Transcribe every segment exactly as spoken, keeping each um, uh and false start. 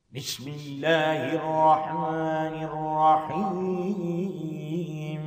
بسم الله الرحمن الرحيم.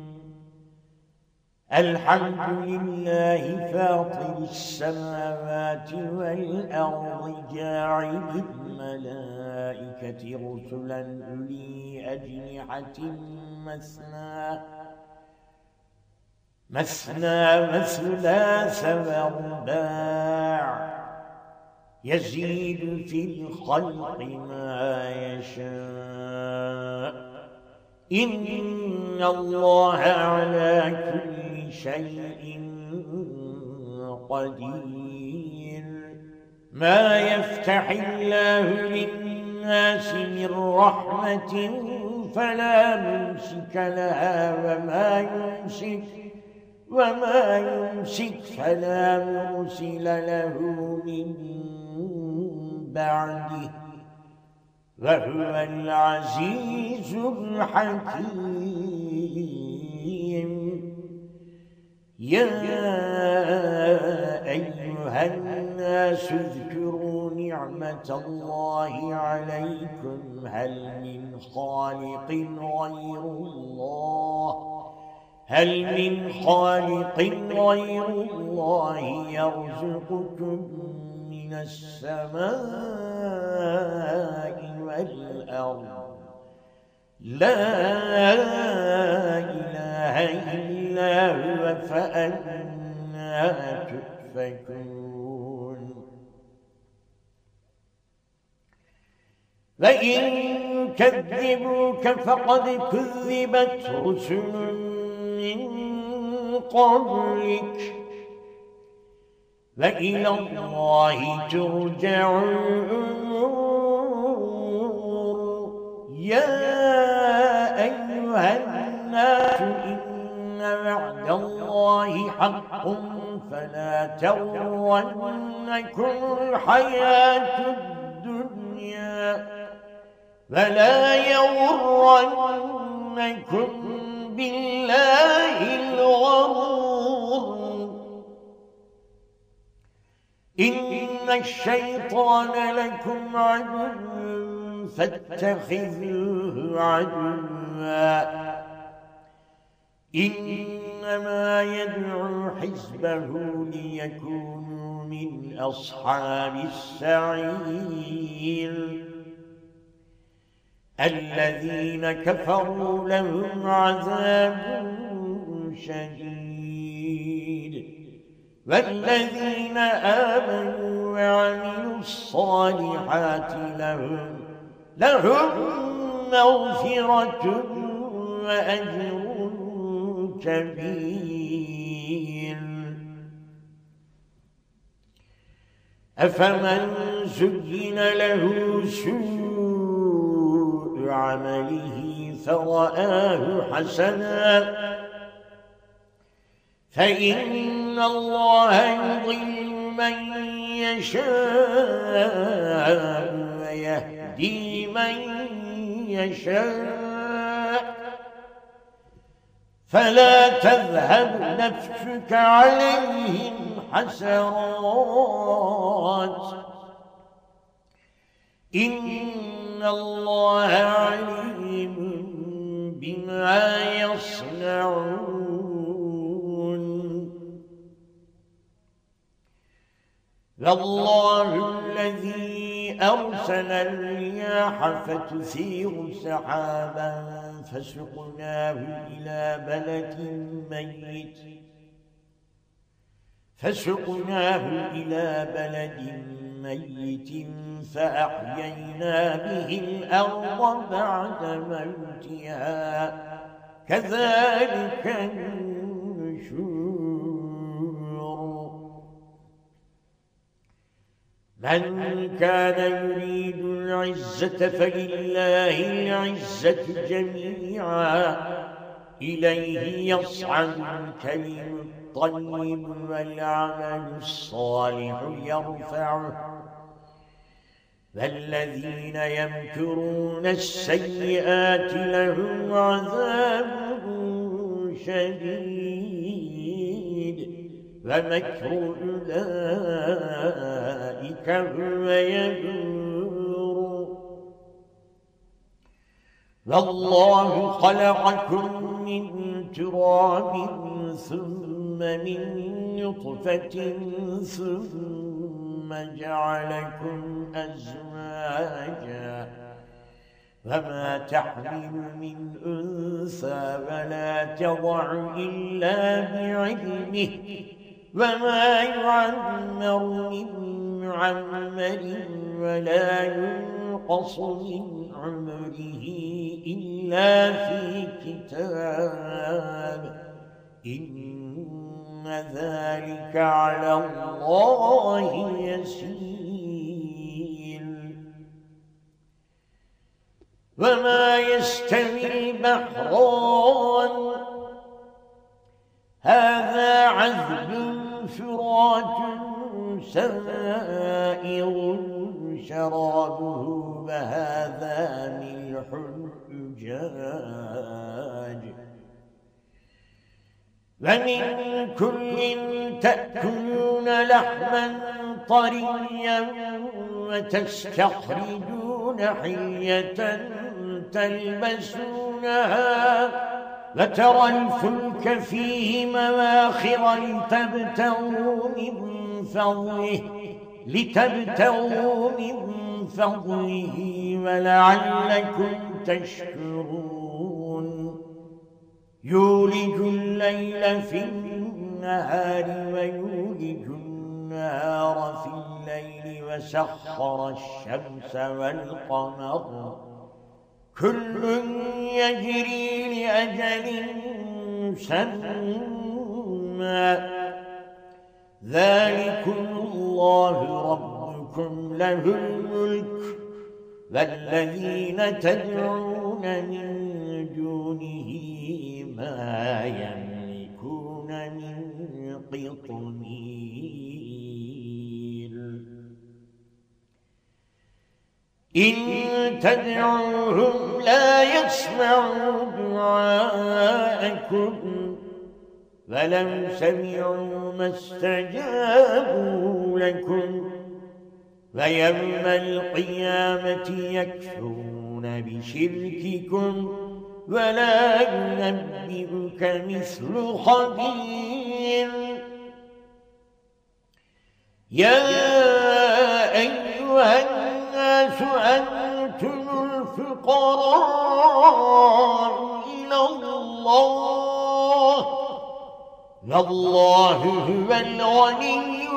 الحمد لله فاطر السماوات والأرض جاعل الملائكة رسلا أولي أجنحة مثنى مثنى وثلاث ورباع يزيد في الخلق ما يشاء إن الله على كل شيء قدير. ما يفتح الله للناس من رحمة فلا ممسك لها وما يمسك وما يمسك فلا مرسل له من بعده وهو العزيز الحكيم. يا أيها الناس اذكروا نعمة الله عليكم هل من خالق غير الله هل من خالق غير الله يرزقكم من السماء والأرض لا إله إلا هو فأنى تؤفكون. وإن كذبوك فقد كذبت رسل من قبلك وإلى الله ترجع الأمور. يا أيها الناس إن وعد الله حق فلا تغرنكم الحياة الدنيا ولا يغرنكم بالله الغرور. إن الشيطان لكم عدو فاتخذوه عدوا إنما يدعو حزبه ليكونوا من أصحاب السعير. الذين كفروا لهم عذاب شديد والذين آمنوا وعملوا الصالحات لهم لهم مغفرة وأجر كبير. أفمن زين له سوء عمله فرآه حسنا فإن الله يضل من يشاء ويهدي من يشاء فلا تذهب نفسك عليهم حسرات إن الله عليم بما يصنعون. والله الذي أرسل الرياح فتثير سحابا فسقناه إلى بلد ميت فسقناه إلى بلد ميت فأحيينا به الأرض بعد موتها كذلك النشور. من كان يريد العزة فلله العزة جميعا إليه يصعد الكلم الطيب والعمل الصالح يرفعه والذين يمكرون السيئات لهم عذاب شديد ومكر أولئك هو يبور والله خلقكم من تراب ثم من نطفة ثم جعلكم أزواجا فما تحمل من أنثى ولا تضع إلا بعلمه وما يعمر من معمر ولا ينقص من عمره إلا في كتاب إن ذلك على الله يسير وما يستوي البحران هذا عذب فرات سائغ شرابه وهذا ملح أجاج ومن كل تأكلون لحما طريا وتستخرجون حلية تلبسونها وترى الفلك فيه مواخر لتبتغوا من فضله لتبتغوا من فضله ولعلكم تشكرون يولج الليل في النهار ويولج النهار في الليل وسخر الشمس والقمر كل يجري لأجل مسمى ذلكم الله ربكم له الملك والذين تدعون من دونه ما يملكون من قطمير إن تدعوهم لا يسمعوا دعاءكم ولو سمعوا ما استجابوا لكم ويوم القيامة يكفرون بشرككم ولا ينبئك مثل خبير يا أيها الناس أنتم الفقراء إلى الله والله هو الغني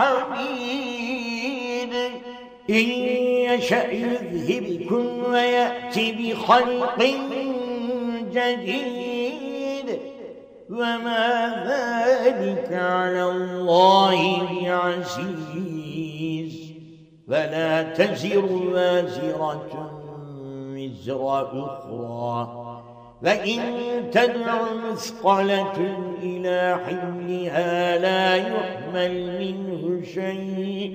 الحميد إن يشأ يذهبكم ويأتي بخلق جديد وما ذلك على الله بعزيز ولا تزر وازرة وزر أخرى وإن تدع مثقلة إلى حملها لا يحمل منه شيء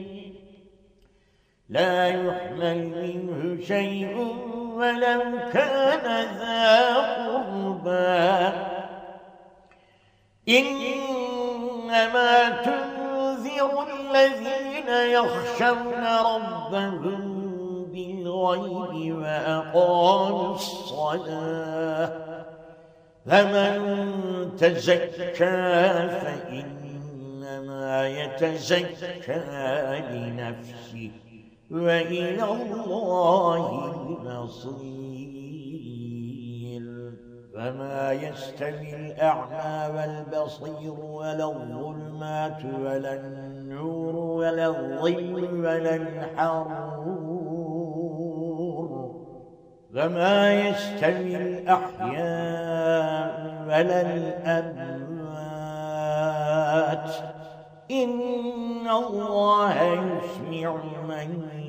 لا يحمل منه شيء ولو كان ذا قربى إنما تنذر الذين يخشون ربهم بالغيب وأقاموا الصلاة فمن تزكى فإنما يتزكى لنفسه وإلى الله المصير وما يستوي الأعمى والبصير ولا الظلمات ولا النور ولا الظل ولا الحرور وما يستوي الأحياء ولا الأموات إن الله يسمع من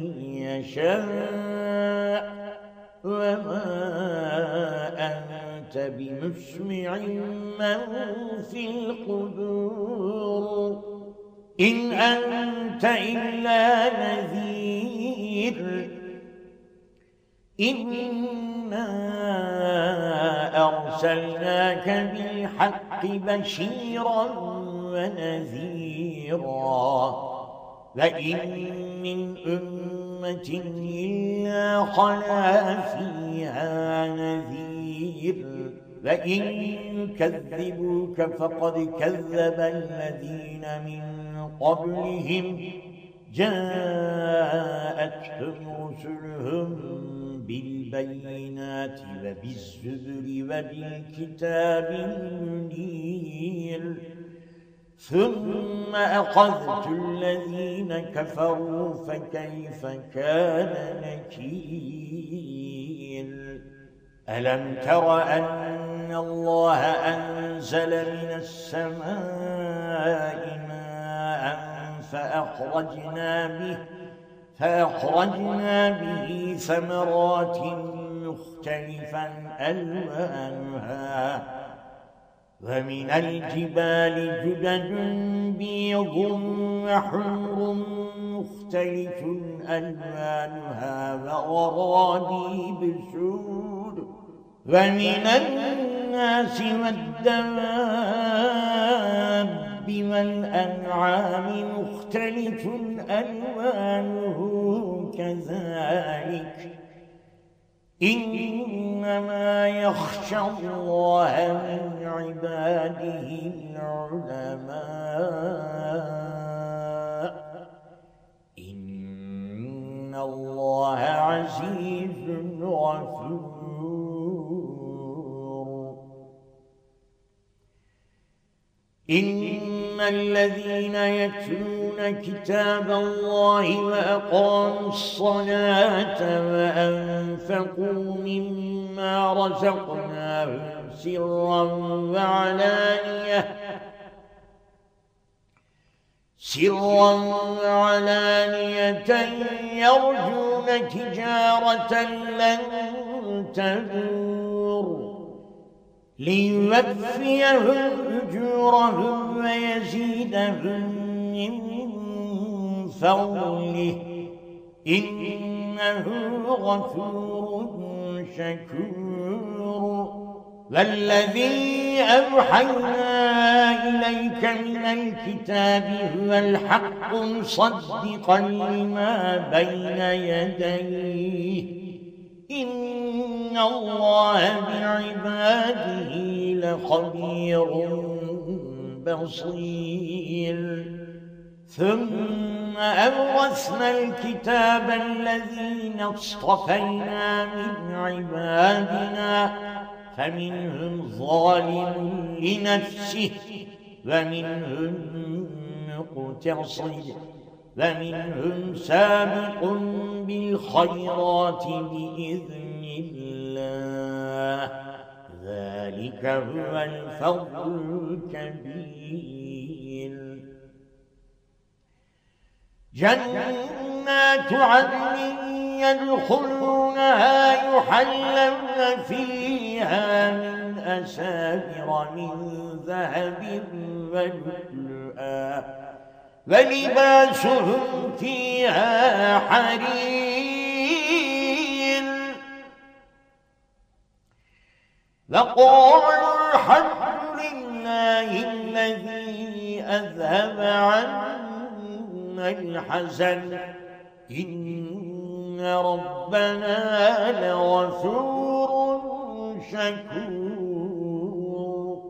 يشاء وما أنت بمسمع من في القبور إن أنت إلا نذير إنا أرسلناك بالحق بشيرا ونذيرا وإن من أمة أمة إلا خلا فيها نذير فإن يكذبوك فقد كذب الذين من قبلهم جاءتهم رسلهم بالبينات وبالزبر وبالكتاب المنير ثم أخذت الذين كفروا فكيف كان نكير ألم تر أن الله أنزل من السماء ماء فأخرجنا به فأخرجنا به ثمرات مختلفا ألوانها ومن الجبال جدد بيض وحمر مختلف ألوانها وغرابيب سود ومن الناس والدواب والأنعام مختلف ألوانه كذلك إنما يخشى الله من عباده العلماء إن الله عزيز غفور إن الذين يتلون كتاب الله وأقاموا الصلاة وأنفقوا مما رزقناهم سرا وعلانية سرا وعلانية يرجون تجارة لن تبور ليوفيهم أجورهم ويزيدهم من فضله إنه غفور شكور والذي أوحينا إليك من الكتاب هو الحق مصدقا لما بين يديه إن الله بعباده لخبير بصير ثم أورثنا الكتاب الذين اصطفينا من عبادنا فمنهم ظالم لنفسه ومنهم مقتصد ومنهم سابق بالخيرات بإذن الله ذلك هو الفضل الكبير جنات عدن يدخلونها يحلون فيها من أساور من ذهب ولؤلؤا ولباسهم فيها حرير وقالوا الحمد لله الذي أذهب عنا الحزن إن ربنا لغفور شكور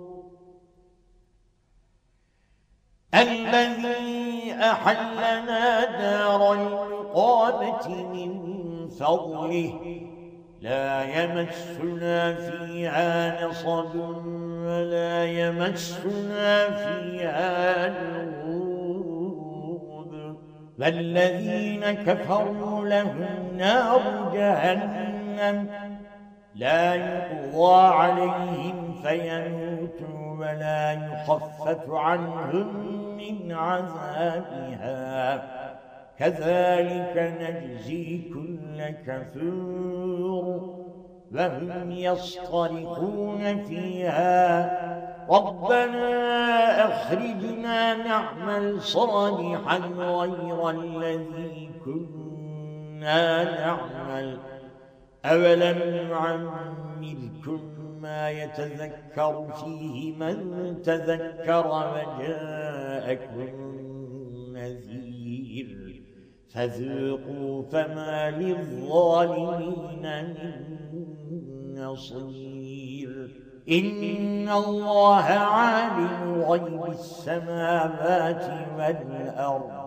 الذي أحلنا دار المقامة من فضله لا يمسنا فيها نصب ولا يمسنا فيها لغوب والذين كفروا لهم نار جهنم لا يقضى عليهم فيموتوا ولا يخفف عنهم من عذابها كذلك نجزي كل كفور وهم يصطرخون فيها ربنا أخرجنا نعمل صالحا غير الذي كنا نعمل أولم نعمركم ما يتذكر فيه من تذكر وجاءكم نذير فذوقوا فما للظالمين من نصير إن الله عالم غيب السماوات والأرض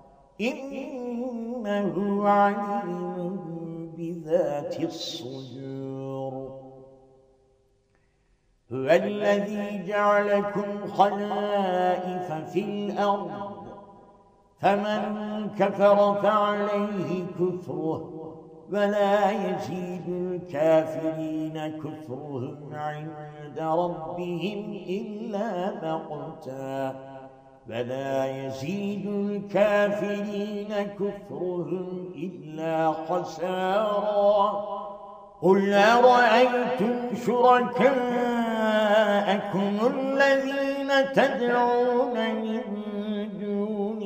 إنه عليم بذات الصدور هو الذي جعلكم خلائف في الأرض فمن كفر فعليه كفره ولا يزيد الكافرين كفرهم عند ربهم إلا مقتا ولا يزيد الكافرين كفرهم إلا خسارا قل أرأيتم شركاءكم الذين تدعون من دون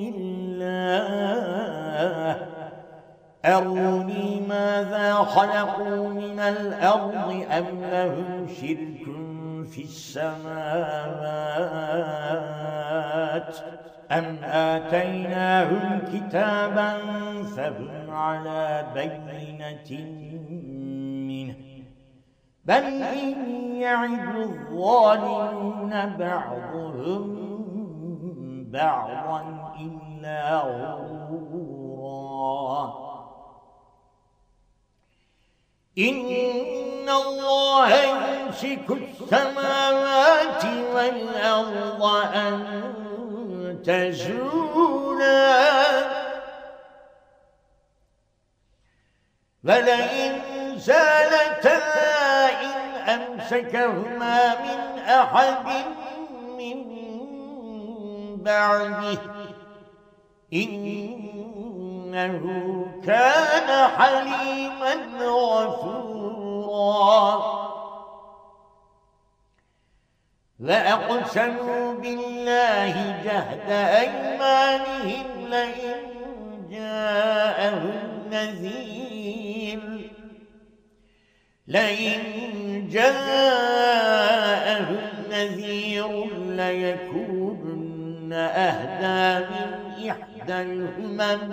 الله أروني ماذا خلقوا من الأرض أم لهم شرك في السماوات أم آتيناهم كتابا فهم على بينة منه بل إن يعد الظالمون بعضهم بعضا إلا غرورا إن الله يمسك السماوات والأرض أن تزولا ولئن زالتا إن أمسكهما من أحد من بعده إنه كان حليما غفورا وأقسموا بالله جهد أيمانهم لئن جاءهم نذير لئن جاءهم نذير ليكونن أهدى من إحدى الأمم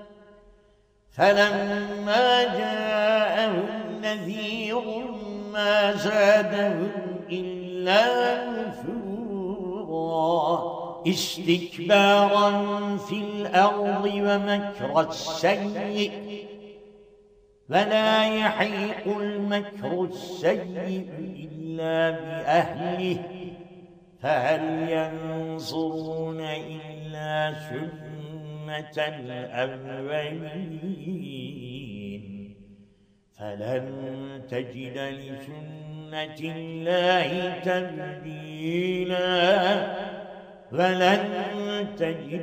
فلما جاءهم نذير ما زادهم إلا نفورا استكبارا في الأرض ومكر السيء ولا يحيق المكر السيء إلا بأهله فهل ينظرون إلا سنة الأولين فلن تجد لسنة الله تبديلا ولن تجد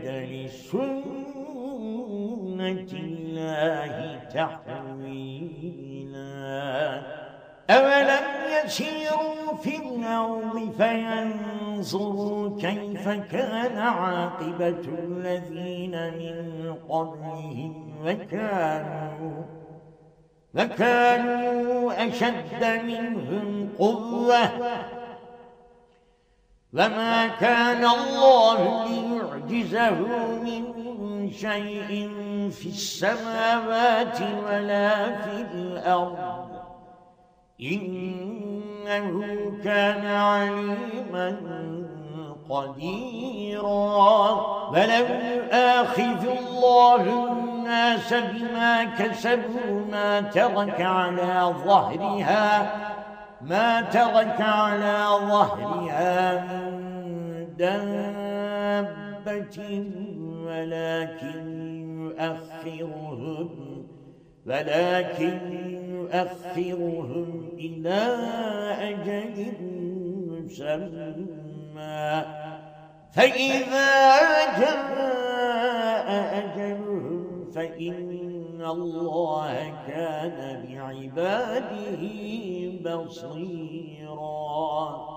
لسنة الله تحويلا أولم يسيروا في الأرض فينظروا كيف كان عاقبة الذين من قبلهم وكانوا وكانوا أشد منهم قوة وما كان الله ليعجزه من شيء في السماوات ولا في الأرض إنه كان عليما قديرا ولو يؤاخذ الله الناس بما كسبوا ما ترك على ظهرها ما ترك على ظهرها من دابة ولكن يؤخرهم ولكن يؤخرهم إلى أجل مسمى فإذا جاء أجلهم فإن الله كان بعباده بصيرا